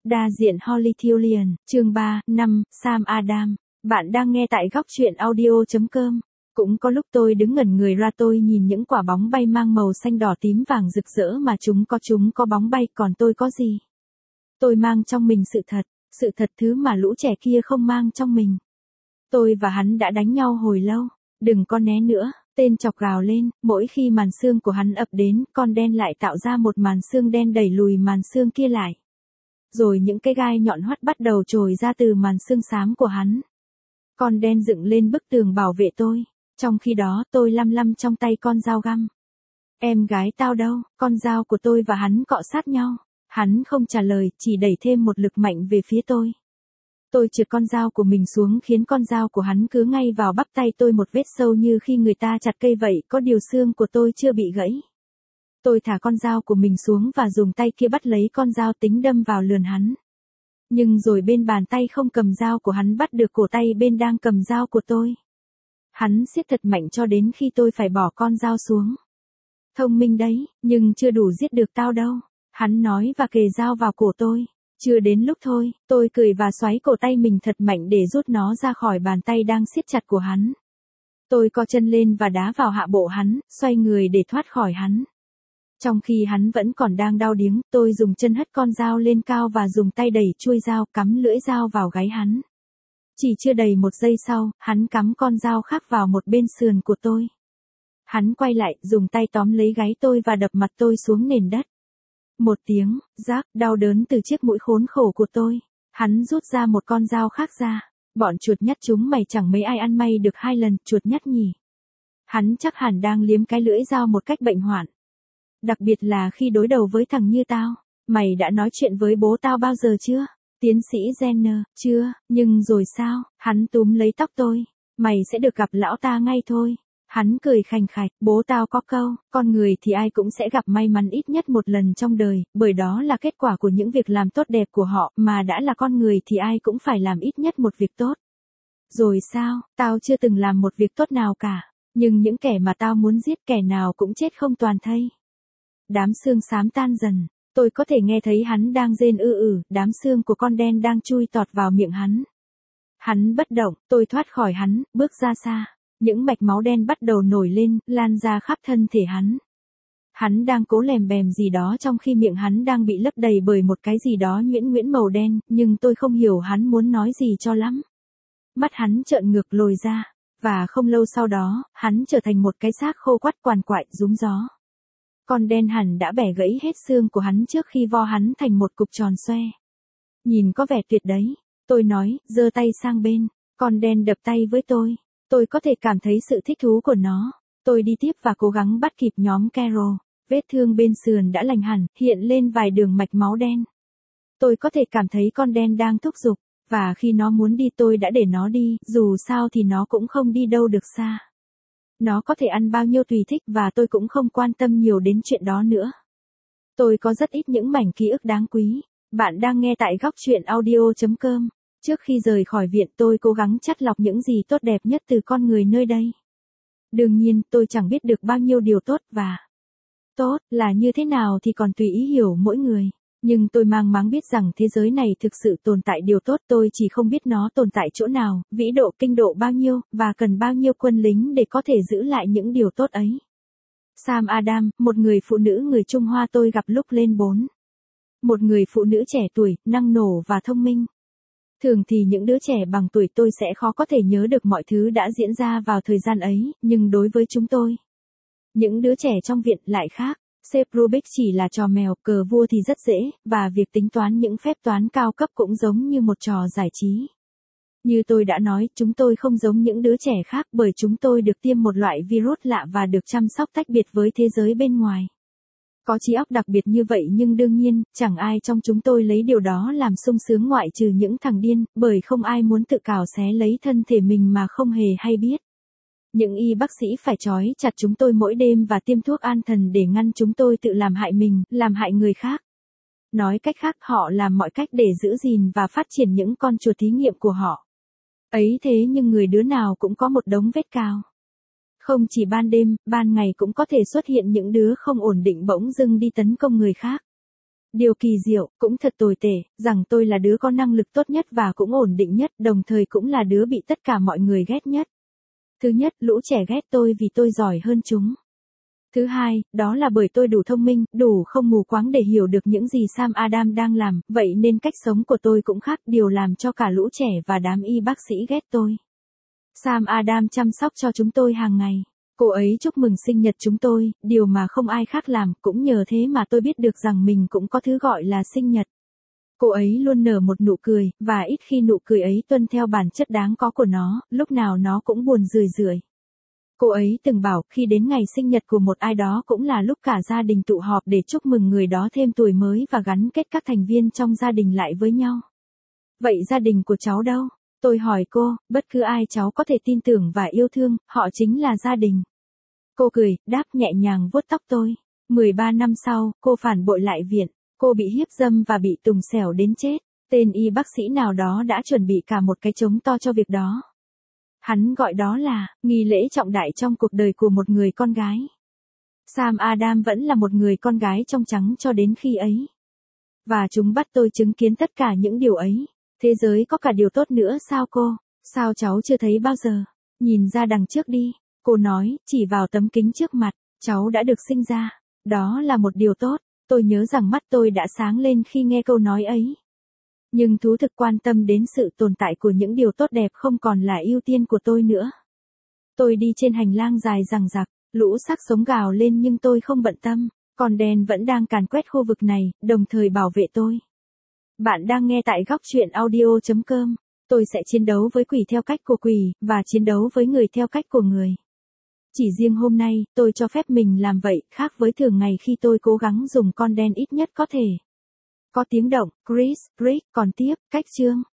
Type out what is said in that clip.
Đa diện Holly Thullian, chương 3, 5, Sam Adam. Bạn đang nghe tại góc truyện audio.com. Cũng có lúc tôi đứng ngẩn người ra, tôi nhìn những quả bóng bay mang màu xanh đỏ tím vàng rực rỡ mà chúng có bóng bay, còn tôi có gì? Tôi mang trong mình sự thật thứ mà lũ trẻ kia không mang trong mình. Tôi và hắn đã đánh nhau hồi lâu, đừng có né nữa, tên chọc gào lên, mỗi khi màn xương của hắn ập đến, con đen lại tạo ra một màn xương đen đẩy lùi màn xương kia lại. Rồi những cái gai nhọn hoắt bắt đầu trồi ra từ màn xương xám của hắn. Con đen dựng lên bức tường bảo vệ tôi, trong khi đó tôi lăm trong tay con dao găm. Em gái tao đâu? Con dao của tôi và hắn cọ sát nhau. Hắn không trả lời, chỉ đẩy thêm một lực mạnh về phía tôi. Tôi trượt con dao của mình xuống khiến con dao của hắn cứ ngay vào bắp tay tôi, một vết sâu như khi người ta chặt cây vậy, có điều xương của tôi chưa bị gãy. Tôi thả con dao của mình xuống và dùng tay kia bắt lấy con dao tính đâm vào lườn hắn. Nhưng rồi bên bàn tay không cầm dao của hắn bắt được cổ tay bên đang cầm dao của tôi. Hắn siết thật mạnh cho đến khi tôi phải bỏ con dao xuống. Thông minh đấy, nhưng chưa đủ giết được tao đâu, hắn nói và kề dao vào cổ tôi. Chưa đến lúc thôi, tôi cười và xoáy cổ tay mình thật mạnh để rút nó ra khỏi bàn tay đang siết chặt của hắn. Tôi co chân lên và đá vào hạ bộ hắn, xoay người để thoát khỏi hắn. Trong khi hắn vẫn còn đang đau điếng, tôi dùng chân hất con dao lên cao và dùng tay đẩy chuôi dao, cắm lưỡi dao vào gáy hắn. Chỉ chưa đầy một giây sau, hắn cắm con dao khác vào một bên sườn của tôi. Hắn quay lại, dùng tay tóm lấy gáy tôi và đập mặt tôi xuống nền đất. Một tiếng, rác, đau đớn từ chiếc mũi khốn khổ của tôi. Hắn rút ra một con dao khác ra. Bọn chuột nhắt chúng mày chẳng mấy ai ăn may được 2 lần, chuột nhắt nhỉ. Hắn chắc hẳn đang liếm cái lưỡi dao một cách bệnh hoạn. Đặc biệt là khi đối đầu với thằng như tao. Mày đã nói chuyện với bố tao bao giờ chưa? Tiến sĩ Jenner, chưa, nhưng rồi sao? Hắn túm lấy tóc tôi. Mày sẽ được gặp lão ta ngay thôi. Hắn cười khành khạch, bố tao có câu, con người thì ai cũng sẽ gặp may mắn ít nhất một lần trong đời, bởi đó là kết quả của những việc làm tốt đẹp của họ, mà đã là con người thì ai cũng phải làm ít nhất một việc tốt. Rồi sao, tao chưa từng làm một việc tốt nào cả, nhưng những kẻ mà tao muốn giết kẻ nào cũng chết không toàn thây. Đám xương xám tan dần, tôi có thể nghe thấy hắn đang rên đám xương của con đen đang chui tọt vào miệng hắn. Hắn bất động, tôi thoát khỏi hắn, bước ra xa. Những mạch máu đen bắt đầu nổi lên, lan ra khắp thân thể hắn. Hắn đang cố lèm bèm gì đó trong khi miệng hắn đang bị lấp đầy bởi một cái gì đó nhuyễn nhuyễn màu đen, nhưng tôi không hiểu hắn muốn nói gì cho lắm. Mắt hắn trợn ngược lồi ra, và không lâu sau đó, hắn trở thành một cái xác khô quắt quằn quại, rúm gió. Con đen hẳn đã bẻ gãy hết xương của hắn trước khi vo hắn thành một cục tròn xoe. Nhìn có vẻ tuyệt đấy, tôi nói, giơ tay sang bên, con đen đập tay với tôi. Tôi có thể cảm thấy sự thích thú của nó. Tôi đi tiếp và cố gắng bắt kịp nhóm Carol. Vết thương bên sườn đã lành hẳn, hiện lên vài đường mạch máu đen. Tôi có thể cảm thấy con đen đang thúc giục, và khi nó muốn đi tôi đã để nó đi, dù sao thì nó cũng không đi đâu được xa. Nó có thể ăn bao nhiêu tùy thích và tôi cũng không quan tâm nhiều đến chuyện đó nữa. Tôi có rất ít những mảnh ký ức đáng quý. Bạn đang nghe tại góc truyện audio.com. Trước khi rời khỏi viện tôi cố gắng chắt lọc những gì tốt đẹp nhất từ con người nơi đây. Đương nhiên tôi chẳng biết được bao nhiêu điều tốt và tốt là như thế nào thì còn tùy ý hiểu mỗi người. Nhưng tôi mang máng biết rằng thế giới này thực sự tồn tại điều tốt, tôi chỉ không biết nó tồn tại chỗ nào, vĩ độ kinh độ bao nhiêu, và cần bao nhiêu quân lính để có thể giữ lại những điều tốt ấy. Sam Adam, một người phụ nữ người Trung Hoa tôi gặp lúc lên 4. Một người phụ nữ trẻ tuổi, năng nổ và thông minh. Thường thì những đứa trẻ bằng tuổi tôi sẽ khó có thể nhớ được mọi thứ đã diễn ra vào thời gian ấy, nhưng đối với chúng tôi, những đứa trẻ trong viện lại khác. Xếp Rubik chỉ là trò mèo, cờ vua thì rất dễ, và việc tính toán những phép toán cao cấp cũng giống như một trò giải trí. Như tôi đã nói, chúng tôi không giống những đứa trẻ khác bởi chúng tôi được tiêm một loại virus lạ và được chăm sóc tách biệt với thế giới bên ngoài. Có trí óc đặc biệt như vậy nhưng đương nhiên, chẳng ai trong chúng tôi lấy điều đó làm sung sướng ngoại trừ những thằng điên, bởi không ai muốn tự cào xé lấy thân thể mình mà không hề hay biết. Những y bác sĩ phải trói chặt chúng tôi mỗi đêm và tiêm thuốc an thần để ngăn chúng tôi tự làm hại mình, làm hại người khác. Nói cách khác, họ làm mọi cách để giữ gìn và phát triển những con chuột thí nghiệm của họ. Ấy thế nhưng người đứa nào cũng có một đống vết cào. Không chỉ ban đêm, ban ngày cũng có thể xuất hiện những đứa không ổn định bỗng dưng đi tấn công người khác. Điều kỳ diệu, cũng thật tồi tệ, rằng tôi là đứa có năng lực tốt nhất và cũng ổn định nhất, đồng thời cũng là đứa bị tất cả mọi người ghét nhất. Thứ nhất, lũ trẻ ghét tôi vì tôi giỏi hơn chúng. Thứ hai, đó là bởi tôi đủ thông minh, đủ không mù quáng để hiểu được những gì Sam Adam đang làm, vậy nên cách sống của tôi cũng khác, điều làm cho cả lũ trẻ và đám y bác sĩ ghét tôi. Sam Adam chăm sóc cho chúng tôi hàng ngày. Cô ấy chúc mừng sinh nhật chúng tôi, điều mà không ai khác làm, cũng nhờ thế mà tôi biết được rằng mình cũng có thứ gọi là sinh nhật. Cô ấy luôn nở một nụ cười, và ít khi nụ cười ấy tuân theo bản chất đáng có của nó, lúc nào nó cũng buồn rười rượi. Cô ấy từng bảo khi đến ngày sinh nhật của một ai đó cũng là lúc cả gia đình tụ họp để chúc mừng người đó thêm tuổi mới và gắn kết các thành viên trong gia đình lại với nhau. Vậy gia đình của cháu đâu? Tôi hỏi cô, bất cứ ai cháu có thể tin tưởng và yêu thương, họ chính là gia đình. Cô cười, đáp nhẹ nhàng vuốt tóc tôi. 13 năm sau, cô phản bội lại viện. Cô bị hiếp dâm và bị tùng xẻo đến chết. Tên y bác sĩ nào đó đã chuẩn bị cả một cái trống to cho việc đó. Hắn gọi đó là nghi lễ trọng đại trong cuộc đời của một người con gái. Sam Adam vẫn là một người con gái trong trắng cho đến khi ấy. Và chúng bắt tôi chứng kiến tất cả những điều ấy. Thế giới có cả điều tốt nữa sao cô? Sao cháu chưa thấy bao giờ? Nhìn ra đằng trước đi. Cô nói, chỉ vào tấm kính trước mặt. Cháu đã được sinh ra. Đó là một điều tốt. Tôi nhớ rằng mắt tôi đã sáng lên khi nghe câu nói ấy. Nhưng thú thực quan tâm đến sự tồn tại của những điều tốt đẹp không còn là ưu tiên của tôi nữa. Tôi đi trên hành lang dài dằng dặc, lũ xác sống gào lên nhưng tôi không bận tâm. Con đen vẫn đang càn quét khu vực này, đồng thời bảo vệ tôi. Bạn đang nghe tại góc truyện audio.com. Tôi sẽ chiến đấu với quỷ theo cách của quỷ, và chiến đấu với người theo cách của người. Chỉ riêng hôm nay, tôi cho phép mình làm vậy, khác với thường ngày khi tôi cố gắng dùng con đen ít nhất có thể. Có tiếng động, Chris, Rick, còn tiếp, cách chương.